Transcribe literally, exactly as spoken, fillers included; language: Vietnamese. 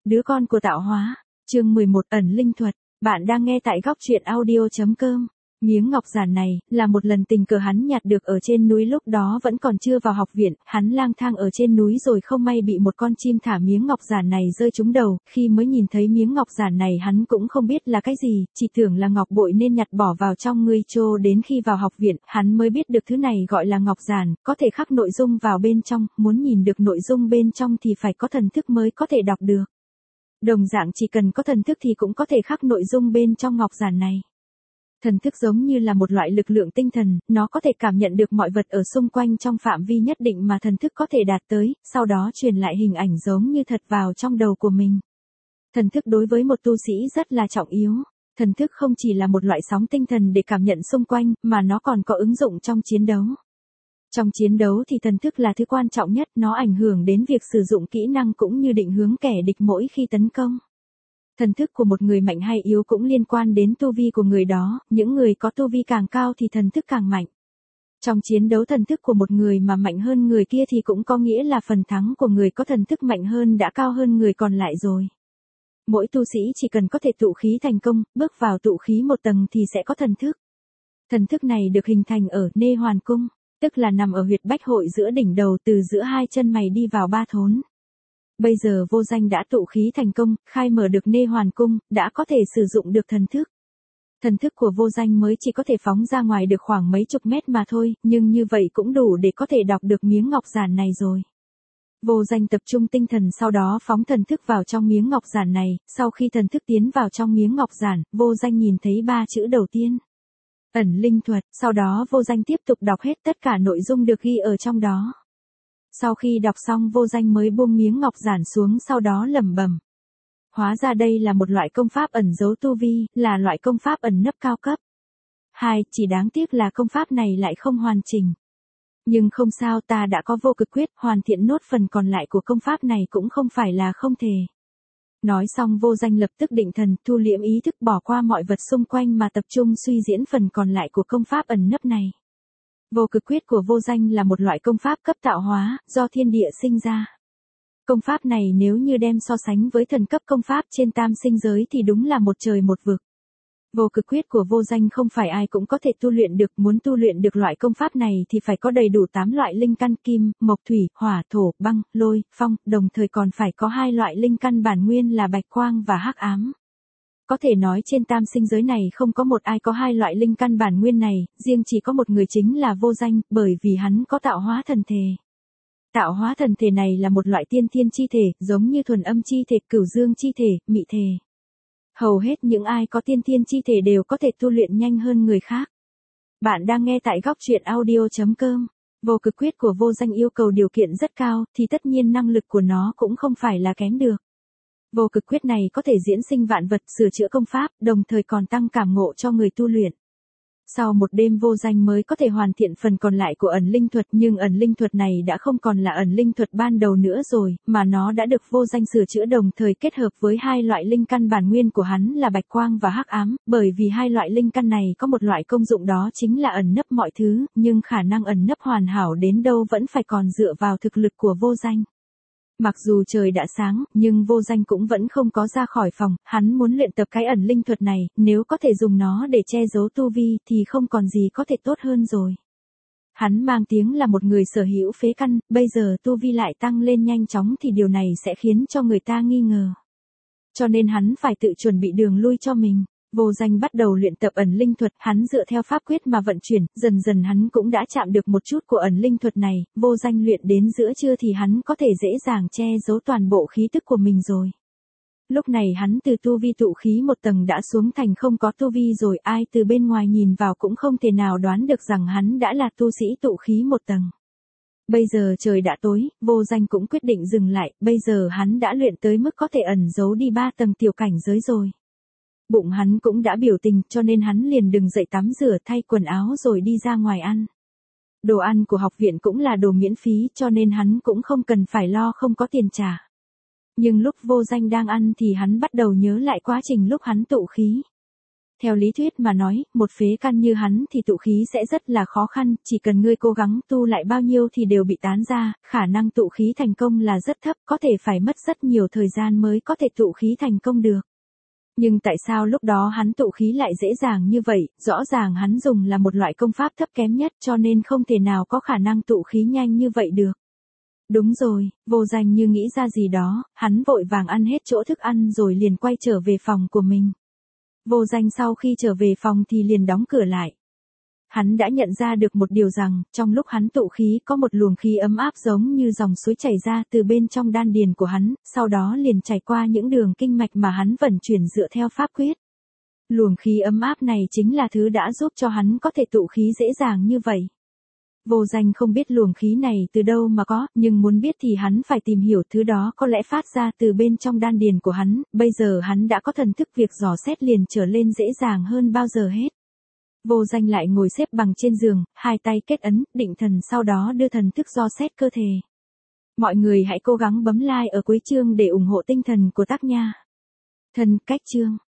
Đứa con của tạo hóa. Chương mười một ẩn linh thuật. Bạn đang nghe tại góc truyện audio.com. Miếng ngọc giản này, là một lần tình cờ hắn nhặt được ở trên núi, lúc đó vẫn còn chưa vào học viện, hắn lang thang ở trên núi rồi không may bị một con chim thả miếng ngọc giản này rơi trúng đầu, khi mới nhìn thấy miếng ngọc giản này hắn cũng không biết là cái gì, chỉ tưởng là ngọc bội nên nhặt bỏ vào trong ngươi trô, đến khi vào học viện, hắn mới biết được thứ này gọi là ngọc giản, có thể khắc nội dung vào bên trong, muốn nhìn được nội dung bên trong thì phải có thần thức mới có thể đọc được. Đồng dạng chỉ cần có thần thức thì cũng có thể khắc nội dung bên trong ngọc giản này. Thần thức giống như là một loại lực lượng tinh thần, nó có thể cảm nhận được mọi vật ở xung quanh trong phạm vi nhất định mà thần thức có thể đạt tới, sau đó truyền lại hình ảnh giống như thật vào trong đầu của mình. Thần thức đối với một tu sĩ rất là trọng yếu. Thần thức không chỉ là một loại sóng tinh thần để cảm nhận xung quanh, mà nó còn có ứng dụng trong chiến đấu. Trong chiến đấu thì thần thức là thứ quan trọng nhất, nó ảnh hưởng đến việc sử dụng kỹ năng cũng như định hướng kẻ địch mỗi khi tấn công. Thần thức của một người mạnh hay yếu cũng liên quan đến tu vi của người đó, những người có tu vi càng cao thì thần thức càng mạnh. Trong chiến đấu thần thức của một người mà mạnh hơn người kia thì cũng có nghĩa là phần thắng của người có thần thức mạnh hơn đã cao hơn người còn lại rồi. Mỗi tu sĩ chỉ cần có thể tụ khí thành công, bước vào tụ khí một tầng thì sẽ có thần thức. Thần thức này được hình thành ở Nê Hoàn Cung, tức là nằm ở huyệt bách hội giữa đỉnh đầu, từ giữa hai chân mày đi vào ba thốn. Bây giờ Vô Danh đã tụ khí thành công, khai mở được Nê Hoàn Cung, đã có thể sử dụng được thần thức. Thần thức của Vô Danh mới chỉ có thể phóng ra ngoài được khoảng mấy chục mét mà thôi, nhưng như vậy cũng đủ để có thể đọc được miếng ngọc giản này rồi. Vô Danh tập trung tinh thần, sau đó phóng thần thức vào trong miếng ngọc giản này, sau khi thần thức tiến vào trong miếng ngọc giản, Vô Danh nhìn thấy ba chữ đầu tiên. Ẩn linh thuật, sau đó Vô Danh tiếp tục đọc hết tất cả nội dung được ghi ở trong đó. Sau khi đọc xong Vô Danh mới buông miếng ngọc giản xuống, sau đó lẩm bẩm. Hóa ra đây là một loại công pháp ẩn giấu tu vi, là loại công pháp ẩn nấp cao cấp. Hai, chỉ đáng tiếc là công pháp này lại không hoàn chỉnh. Nhưng không sao, ta đã có vô cực quyết, hoàn thiện nốt phần còn lại của công pháp này cũng không phải là không thể. Nói xong Vô Danh lập tức định thần, thu liễm ý thức, bỏ qua mọi vật xung quanh mà tập trung suy diễn phần còn lại của công pháp ẩn nấp này. Vô cực quyết của Vô Danh là một loại công pháp cấp tạo hóa, do thiên địa sinh ra. Công pháp này nếu như đem so sánh với thần cấp công pháp trên tam sinh giới thì đúng là một trời một vực. Vô cực quyết của Vô Danh không phải ai cũng có thể tu luyện được, muốn tu luyện được loại công pháp này thì phải có đầy đủ tám loại linh căn kim, mộc thủy, hỏa, thổ, băng, lôi, phong, đồng thời còn phải có hai loại linh căn bản nguyên là bạch quang và hắc ám. Có thể nói trên tam sinh giới này không có một ai có hai loại linh căn bản nguyên này, riêng chỉ có một người chính là Vô Danh, bởi vì hắn có tạo hóa thần thể. Tạo hóa thần thể này là một loại tiên thiên chi thể, giống như thuần âm chi thể, cửu dương chi thể, mị thể. Hầu hết những ai có tiên thiên chi thể đều có thể tu luyện nhanh hơn người khác. Bạn đang nghe tại góc truyện audio.com. Vô cực quyết của Vô Danh yêu cầu điều kiện rất cao, thì tất nhiên năng lực của nó cũng không phải là kém được. Vô cực quyết này có thể diễn sinh vạn vật, sửa chữa công pháp, đồng thời còn tăng cảm ngộ cho người tu luyện. Sau một đêm Vô Danh mới có thể hoàn thiện phần còn lại của ẩn linh thuật, nhưng ẩn linh thuật này đã không còn là ẩn linh thuật ban đầu nữa rồi, mà nó đã được Vô Danh sửa chữa đồng thời kết hợp với hai loại linh căn bản nguyên của hắn là bạch quang và hắc ám, bởi vì hai loại linh căn này có một loại công dụng đó chính là ẩn nấp mọi thứ, nhưng khả năng ẩn nấp hoàn hảo đến đâu vẫn phải còn dựa vào thực lực của Vô Danh. Mặc dù trời đã sáng, nhưng Vô Danh cũng vẫn không có ra khỏi phòng, hắn muốn luyện tập cái ẩn linh thuật này, nếu có thể dùng nó để che giấu tu vi thì không còn gì có thể tốt hơn rồi. Hắn mang tiếng là một người sở hữu phế căn, bây giờ tu vi lại tăng lên nhanh chóng thì điều này sẽ khiến cho người ta nghi ngờ. Cho nên hắn phải tự chuẩn bị đường lui cho mình. Vô Danh bắt đầu luyện tập ẩn linh thuật, hắn dựa theo pháp quyết mà vận chuyển, dần dần hắn cũng đã chạm được một chút của ẩn linh thuật này, Vô Danh luyện đến giữa trưa thì hắn có thể dễ dàng che giấu toàn bộ khí tức của mình rồi. Lúc này hắn từ tu vi tụ khí một tầng đã xuống thành không có tu vi rồi, ai từ bên ngoài nhìn vào cũng không thể nào đoán được rằng hắn đã là tu sĩ tụ khí một tầng. Bây giờ trời đã tối, Vô Danh cũng quyết định dừng lại, bây giờ hắn đã luyện tới mức có thể ẩn giấu đi ba tầng tiểu cảnh giới rồi. Bụng hắn cũng đã biểu tình, cho nên hắn liền đứng dậy tắm rửa, thay quần áo rồi đi ra ngoài ăn. Đồ ăn của học viện cũng là đồ miễn phí, cho nên hắn cũng không cần phải lo không có tiền trả. Nhưng lúc Vô Danh đang ăn thì hắn bắt đầu nhớ lại quá trình lúc hắn tụ khí. Theo lý thuyết mà nói, một phế căn như hắn thì tụ khí sẽ rất là khó khăn, chỉ cần ngươi cố gắng tu lại bao nhiêu thì đều bị tán ra, khả năng tụ khí thành công là rất thấp, có thể phải mất rất nhiều thời gian mới có thể tụ khí thành công được. Nhưng tại sao lúc đó hắn tụ khí lại dễ dàng như vậy, rõ ràng hắn dùng là một loại công pháp thấp kém nhất cho nên không thể nào có khả năng tụ khí nhanh như vậy được. Đúng rồi, Vô Danh như nghĩ ra gì đó, hắn vội vàng ăn hết chỗ thức ăn rồi liền quay trở về phòng của mình. Vô Danh sau khi trở về phòng thì liền đóng cửa lại. Hắn đã nhận ra được một điều rằng, trong lúc hắn tụ khí có một luồng khí ấm áp giống như dòng suối chảy ra từ bên trong đan điền của hắn, sau đó liền chảy qua những đường kinh mạch mà hắn vận chuyển dựa theo pháp quyết. Luồng khí ấm áp này chính là thứ đã giúp cho hắn có thể tụ khí dễ dàng như vậy. Vô Danh không biết luồng khí này từ đâu mà có, nhưng muốn biết thì hắn phải tìm hiểu thứ đó có lẽ phát ra từ bên trong đan điền của hắn, bây giờ hắn đã có thần thức việc dò xét liền trở lên dễ dàng hơn bao giờ hết. Vô Danh lại ngồi xếp bằng trên giường, hai tay kết ấn, định thần sau đó đưa thần thức dò xét cơ thể. Mọi người hãy cố gắng bấm like ở cuối chương để ủng hộ tinh thần của tác nha. Thần cách chương